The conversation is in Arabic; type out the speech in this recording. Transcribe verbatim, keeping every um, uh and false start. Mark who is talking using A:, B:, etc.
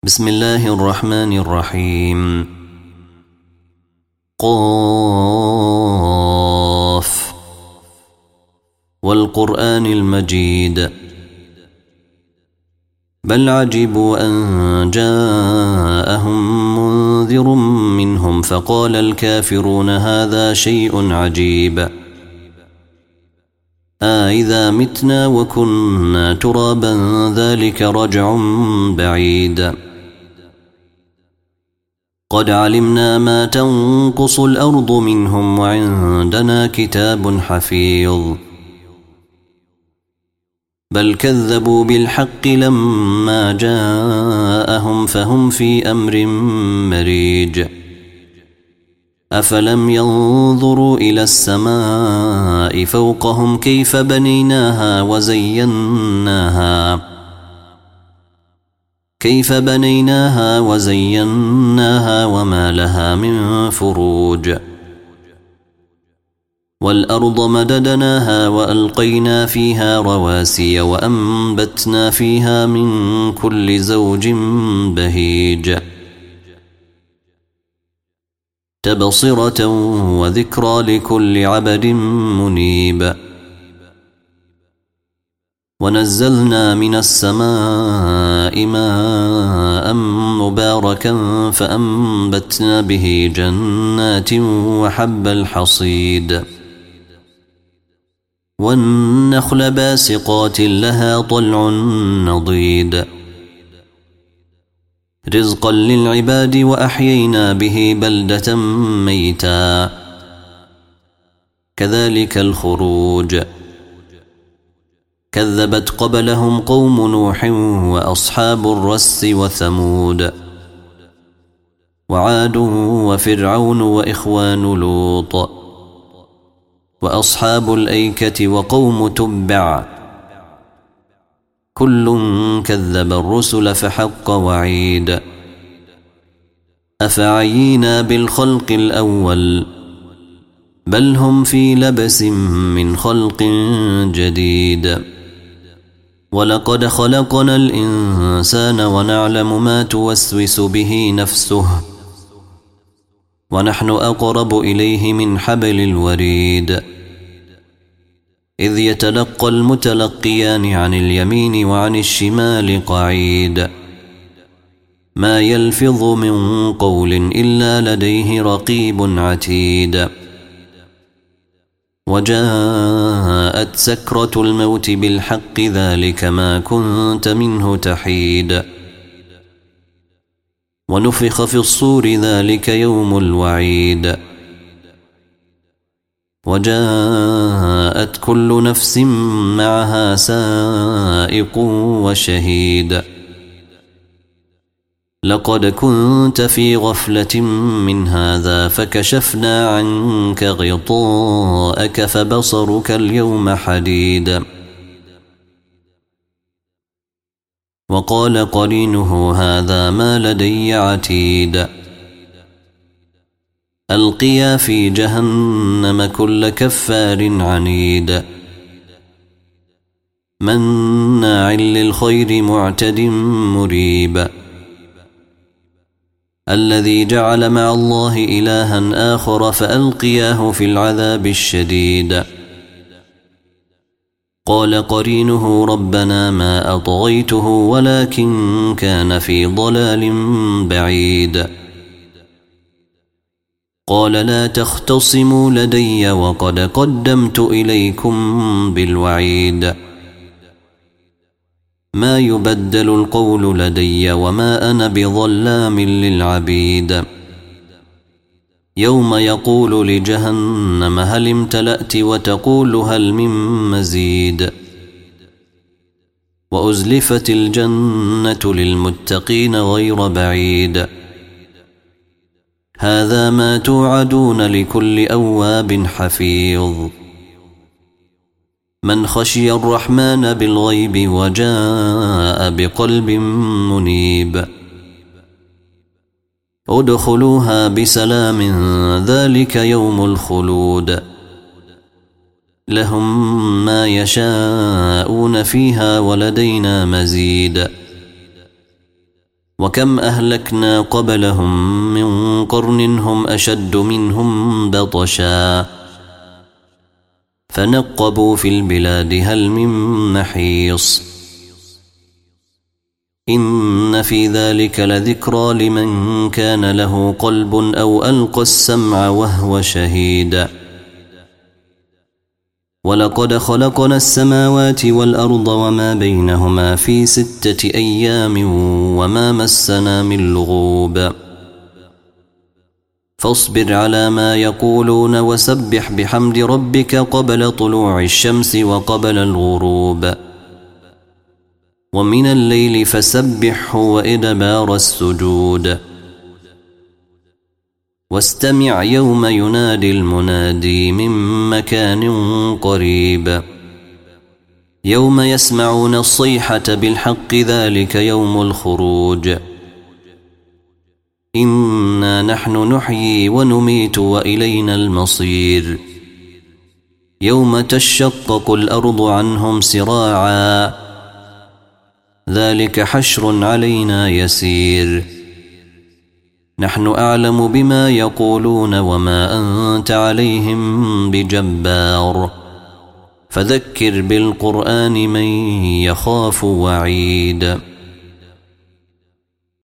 A: بسم الله الرحمن الرحيم. قاف والقرآن المجيد. بل عجبوا أن جاءهم منذر منهم فقال الكافرون هذا شيء عجيب أإذا متنا وكنا ترابا ذلك رجع بعيد قد علمنا ما تنقص الأرض منهم وعندنا كتاب حفيظ بل كذبوا بالحق لما جاءهم فهم في أمر مريج أفلم ينظروا إلى السماء فوقهم كيف بنيناها وزيناها كيف بنيناها وزيناها وما لها من فروج والأرض مددناها وألقينا فيها رواسي وأنبتنا فيها من كل زوج بهيج تبصرة وذكرى لكل عبد منيب ونزلنا من السماء ماء مباركا فأنبتنا به جنات وحب الحصيد والنخل باسقات لها طلع نضيد رزقا للعباد وأحيينا به بلدة ميتا كذلك الخروج كذبت قبلهم قوم نوح وأصحاب الرس وثمود وعاد وفرعون وإخوان لوط وأصحاب الأيكة وقوم تبع كل كذب الرسل فحق وعيد أفعينا بالخلق الأول بل هم في لبس من خلق جديد ولقد خلقنا الإنسان ونعلم ما توسوس به نفسه ونحن أقرب إليه من حبل الوريد إذ يتلقى المتلقيان عن اليمين وعن الشمال قعيد ما يلفظ من قول إلا لديه رقيب عتيد وجاءت سكرة الموت بالحق ذلك ما كنت منه تحيد ونفخ في الصور ذلك يوم الوعيد وجاءت كل نفس معها سائق وشهيد لقد كنت في غفلة من هذا فكشفنا عنك غطاءك فبصرك اليوم حديد وقال قرينه هذا ما لدي عتيد ألقيا في جهنم كل كفار عنيد مناع للخير معتد مريب الذي جعل مع الله إلها آخر فألقياه في العذاب الشديد قال قرينه ربنا ما أطغيته ولكن كان في ضلال بعيد قال لا تختصموا لدي وقد قدمت إليكم بالوعيد ما يبدل القول لدي وما أنا بظلام للعبيد يوم يقول لجهنم هل امتلأت وتقول هل من مزيد وأزلفت الجنة للمتقين غير بعيد هذا ما توعدون لكل أواب حفيظ من خشي الرحمن بالغيب وجاء بقلب منيب ادخلوها بسلام ذلك يوم الخلود لهم ما يشاءون فيها ولدينا مزيد وكم أهلكنا قبلهم من قرن هم أشد منهم بطشا فنقبوا في البلاد هل من محيص إن في ذلك لذكرى لمن كان له قلب أو ألقى السمع وهو شهيد ولقد خلقنا السماوات والأرض وما بينهما في ستة أيام وما مسنا من لغوب فاصبر على ما يقولون وسبح بحمد ربك قبل طلوع الشمس وقبل الغروب ومن الليل فسبحه وإدبار السجود واستمع يوم ينادي المنادي من مكان قريب يوم يسمعون الصيحة بالحق ذلك يوم الخروج إنا نحن نحيي ونميت وإلينا المصير يوم تشقق الأرض عنهم سراعا ذلك حشر علينا يسير نحن أعلم بما يقولون وما أنت عليهم بجبار فذكر بالقرآن من يخاف وعيد